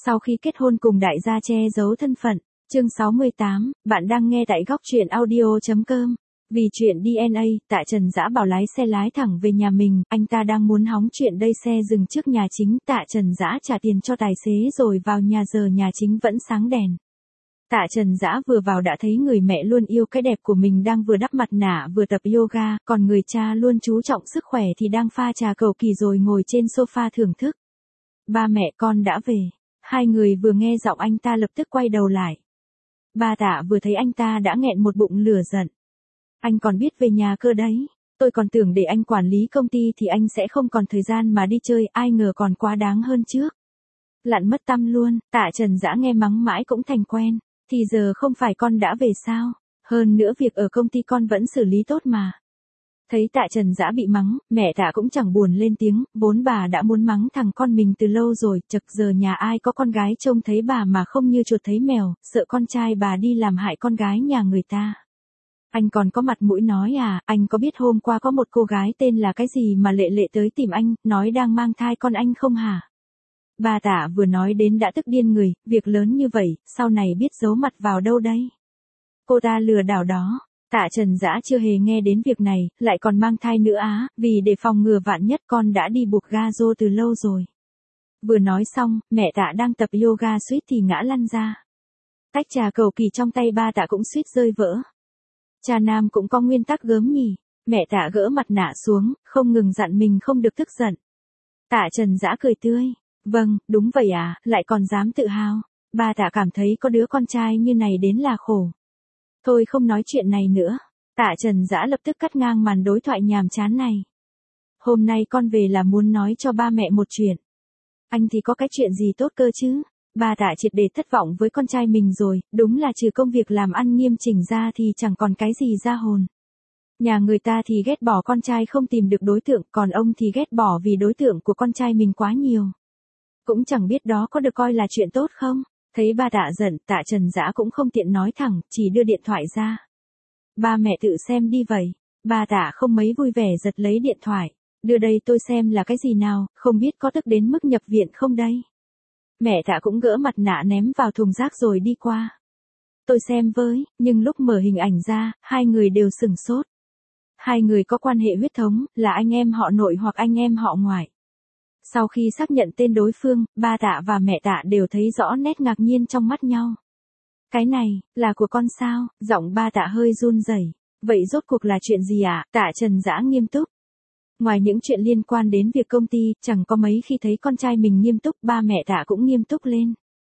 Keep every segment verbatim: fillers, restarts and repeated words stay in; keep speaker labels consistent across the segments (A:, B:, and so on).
A: Sau khi kết hôn cùng đại gia che giấu thân phận. Chương sáu mươi tám, bạn đang nghe tại góc truyện audio chấm com. Vì chuyện đê en a, Tạ Trần Dã bảo lái xe lái thẳng về nhà mình, anh ta đang muốn hóng chuyện đây xe dừng trước nhà chính, Tạ Trần Dã trả tiền cho tài xế rồi vào nhà giờ nhà chính vẫn sáng đèn. Tạ Trần Dã vừa vào đã thấy người mẹ luôn yêu cái đẹp của mình đang vừa đắp mặt nạ vừa tập yoga, còn người cha luôn chú trọng sức khỏe thì đang pha trà cầu kỳ rồi ngồi trên sofa thưởng thức. Ba mẹ con đã về. Hai người vừa nghe giọng anh ta lập tức quay đầu lại. Ba Tạ vừa thấy anh ta đã nghẹn một bụng lửa giận. Anh còn biết về nhà cơ đấy. Tôi còn tưởng để anh quản lý công ty thì anh sẽ không còn thời gian mà đi chơi, ai ngờ còn quá đáng hơn trước. Lặn mất tăm luôn. Tạ Trần Dã nghe mắng mãi cũng thành quen. Thì giờ không phải con đã về sao? Hơn nữa việc ở công ty con vẫn xử lý tốt mà. Thấy Tạ Trần Dã bị mắng, mẹ Tạ cũng chẳng buồn lên tiếng, vốn bà đã muốn mắng thằng con mình từ lâu rồi, chật giờ nhà ai có con gái trông thấy bà mà không như chuột thấy mèo, sợ con trai bà đi làm hại con gái nhà người ta. Anh còn có mặt mũi nói à, anh có biết hôm qua có một cô gái tên là cái gì mà Lệ Lệ tới tìm anh, nói đang mang thai con anh không hả? Bà Tạ vừa nói đến đã tức điên người, việc lớn như vậy, sau này biết giấu mặt vào đâu đây? Cô ta lừa đảo đó. Tạ Trần Dã chưa hề nghe đến việc này, lại còn mang thai nữa á, vì để phòng ngừa vạn nhất con đã đi buộc ga rô từ lâu rồi. Vừa nói xong, mẹ Tạ đang tập yoga suýt thì ngã lăn ra. Tách trà cầu kỳ trong tay ba Tạ cũng suýt rơi vỡ. Cha nam cũng có nguyên tắc gớm nhỉ. Mẹ Tạ gỡ mặt nạ xuống, không ngừng dặn mình không được tức giận. Tạ Trần Dã cười tươi. Vâng, đúng vậy à, lại còn dám tự hào. Ba Tạ cảm thấy có đứa con trai như này đến là khổ. Thôi không nói chuyện này nữa. Tạ Trần Dã lập tức cắt ngang màn đối thoại nhàm chán này. Hôm nay con về là muốn nói cho ba mẹ một chuyện. Anh thì có cái chuyện gì tốt cơ chứ? Ba Tạ triệt để thất vọng với con trai mình rồi, đúng là trừ công việc làm ăn nghiêm chỉnh ra thì chẳng còn cái gì ra hồn. Nhà người ta thì ghét bỏ con trai không tìm được đối tượng, còn ông thì ghét bỏ vì đối tượng của con trai mình quá nhiều. Cũng chẳng biết đó có được coi là chuyện tốt không? Thấy ba Tạ giận, Tạ Trần Dã cũng không tiện nói thẳng, chỉ đưa điện thoại ra. Ba mẹ tự xem đi vậy. Ba Tạ không mấy vui vẻ giật lấy điện thoại. Đưa đây tôi xem là cái gì nào, không biết có tức đến mức nhập viện không đây. Mẹ Tạ cũng gỡ mặt nạ ném vào thùng rác rồi đi qua. Tôi xem với, nhưng lúc mở hình ảnh ra, hai người đều sửng sốt. Hai người có quan hệ huyết thống, là anh em họ nội hoặc anh em họ ngoại. Sau khi xác nhận tên đối phương, ba Tạ và mẹ Tạ đều thấy rõ nét ngạc nhiên trong mắt nhau. Cái này, là của con sao? Giọng ba Tạ hơi run rẩy. Vậy rốt cuộc là chuyện gì ạ? À? Tạ Trần Dã nghiêm túc. Ngoài những chuyện liên quan đến việc công ty, chẳng có mấy khi thấy con trai mình nghiêm túc, ba mẹ Tạ cũng nghiêm túc lên.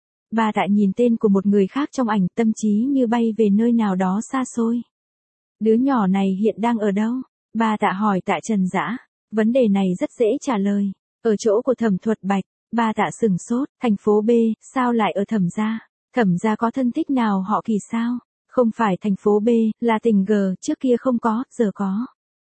A: Ba Tạ nhìn tên của một người khác trong ảnh, tâm trí như bay về nơi nào đó xa xôi. Đứa nhỏ này hiện đang ở đâu? Ba Tạ hỏi Tạ Trần Dã. Vấn đề này rất dễ trả lời. Ở chỗ của Thẩm Thuật Bạch. Ba Tạ sửng sốt. Thành phố B, sao lại ở Thẩm gia? Thẩm gia có thân thích nào họ Kỳ sao? Không phải thành phố B, là tỉnh G, trước kia không có, giờ có.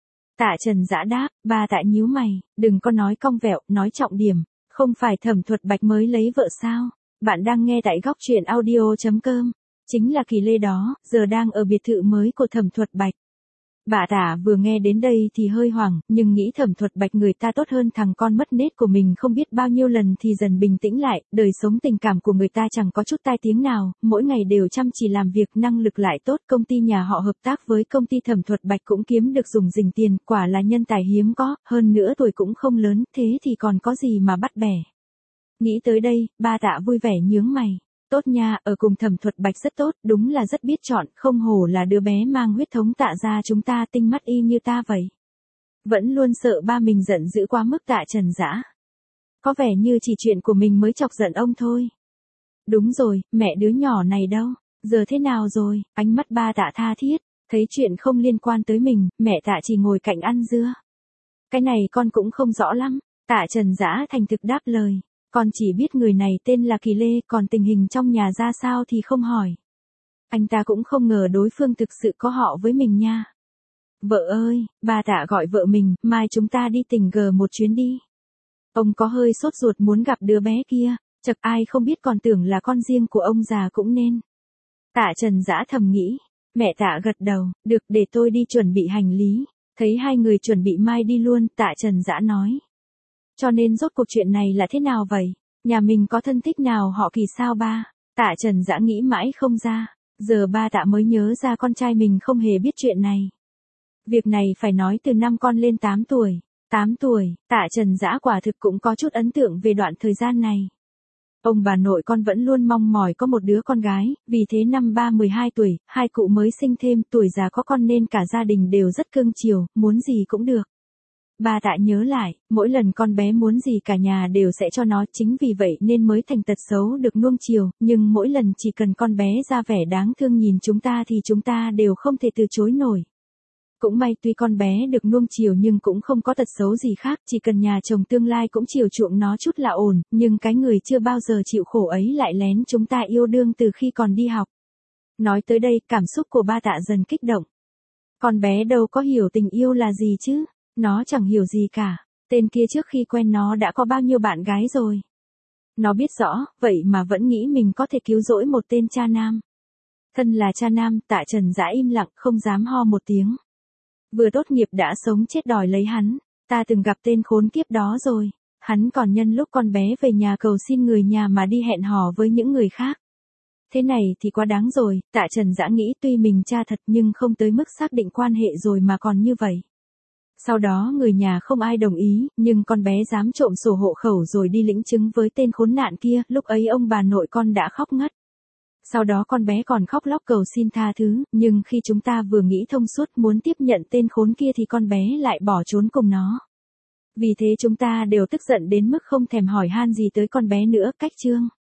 A: Tạ Trần Dã đáp. Ba Tạ nhíu mày, đừng có nói cong vẹo, nói trọng điểm. Không phải Thẩm Thuật Bạch mới lấy vợ sao? Bạn đang nghe tại góc truyện audio chấm com. Chính là Kỳ Lê đó, giờ đang ở biệt thự mới của Thẩm Thuật Bạch. Bà Tạ vừa nghe đến đây thì hơi hoảng, nhưng nghĩ Thẩm Thuật Bạch người ta tốt hơn thằng con mất nết của mình không biết bao nhiêu lần thì dần bình tĩnh lại, đời sống tình cảm của người ta chẳng có chút tai tiếng nào, mỗi ngày đều chăm chỉ làm việc, năng lực lại tốt, công ty nhà họ hợp tác với công ty Thẩm Thuật Bạch cũng kiếm được dùng dình tiền, quả là nhân tài hiếm có, hơn nữa tuổi cũng không lớn, thế thì còn có gì mà bắt bẻ. Nghĩ tới đây, ba Tạ vui vẻ nhướng mày. Tốt nha, ở cùng Thẩm Thuật Bạch rất tốt, đúng là rất biết chọn, không hổ là đứa bé mang huyết thống Tạ gia chúng ta, tinh mắt y như ta vậy. Vẫn luôn sợ ba mình giận dữ quá mức. Tạ Trần Dã. Có vẻ như chỉ chuyện của mình mới chọc giận ông thôi. Đúng rồi, mẹ đứa nhỏ này đâu? Giờ thế nào rồi? Ánh mắt ba Tạ tha thiết, thấy chuyện không liên quan tới mình, mẹ Tạ chỉ ngồi cạnh ăn dưa. Cái này con cũng không rõ lắm. Tạ Trần Dã thành thực đáp lời. Con chỉ biết người này tên là Kỳ Lê, còn tình hình trong nhà ra sao thì không hỏi. Anh ta cũng không ngờ đối phương thực sự có họ với mình nha. Vợ ơi, ba Tạ gọi vợ mình, mai chúng ta đi tỉnh G một chuyến đi. Ông có hơi sốt ruột muốn gặp đứa bé kia, chật ai không biết còn tưởng là con riêng của ông già cũng nên. Tạ Trần Dã thầm nghĩ. Mẹ Tạ gật đầu, được để tôi đi chuẩn bị hành lý. Thấy hai người chuẩn bị mai đi luôn, Tạ Trần Dã nói. Cho nên rốt cuộc chuyện này là thế nào vậy? Nhà mình có thân thích nào họ Kỳ sao ba? Tạ Trần Dã nghĩ mãi không ra. Giờ ba Tạ mới nhớ ra con trai mình không hề biết chuyện này. Việc này phải nói từ năm con lên tám tuổi. tám tuổi, Tạ Trần Dã quả thực cũng có chút ấn tượng về đoạn thời gian này. Ông bà nội con vẫn luôn mong mỏi có một đứa con gái, vì thế năm ba mười hai tuổi, hai cụ mới sinh thêm, tuổi già có con nên cả gia đình đều rất cưng chiều, muốn gì cũng được. Ba Tạ nhớ lại, mỗi lần con bé muốn gì cả nhà đều sẽ cho nó, chính vì vậy nên mới thành tật xấu được nuông chiều, nhưng mỗi lần chỉ cần con bé ra vẻ đáng thương nhìn chúng ta thì chúng ta đều không thể từ chối nổi. Cũng may tuy con bé được nuông chiều nhưng cũng không có tật xấu gì khác, chỉ cần nhà chồng tương lai cũng chiều chuộng nó chút là ổn, nhưng cái người chưa bao giờ chịu khổ ấy lại lén chúng ta yêu đương từ khi còn đi học. Nói tới đây, cảm xúc của ba Tạ dần kích động. Con bé đâu có hiểu tình yêu là gì chứ, nó chẳng hiểu gì cả, tên kia trước khi quen nó đã có bao nhiêu bạn gái rồi. Nó biết rõ, vậy mà vẫn nghĩ mình có thể cứu rỗi một tên cha nam. Thân là cha nam, Tạ Trần Dã im lặng không dám ho một tiếng. Vừa tốt nghiệp đã sống chết đòi lấy hắn, ta từng gặp tên khốn kiếp đó rồi, hắn còn nhân lúc con bé về nhà cầu xin người nhà mà đi hẹn hò với những người khác. Thế này thì quá đáng rồi, Tạ Trần Dã nghĩ tuy mình cha thật nhưng không tới mức xác định quan hệ rồi mà còn như vậy. Sau đó người nhà không ai đồng ý, nhưng con bé dám trộm sổ hộ khẩu rồi đi lĩnh chứng với tên khốn nạn kia, lúc ấy ông bà nội con đã khóc ngất. Sau đó con bé còn khóc lóc cầu xin tha thứ, nhưng khi chúng ta vừa nghĩ thông suốt muốn tiếp nhận tên khốn kia thì con bé lại bỏ trốn cùng nó. Vì thế chúng ta đều tức giận đến mức không thèm hỏi han gì tới con bé nữa, cách chương.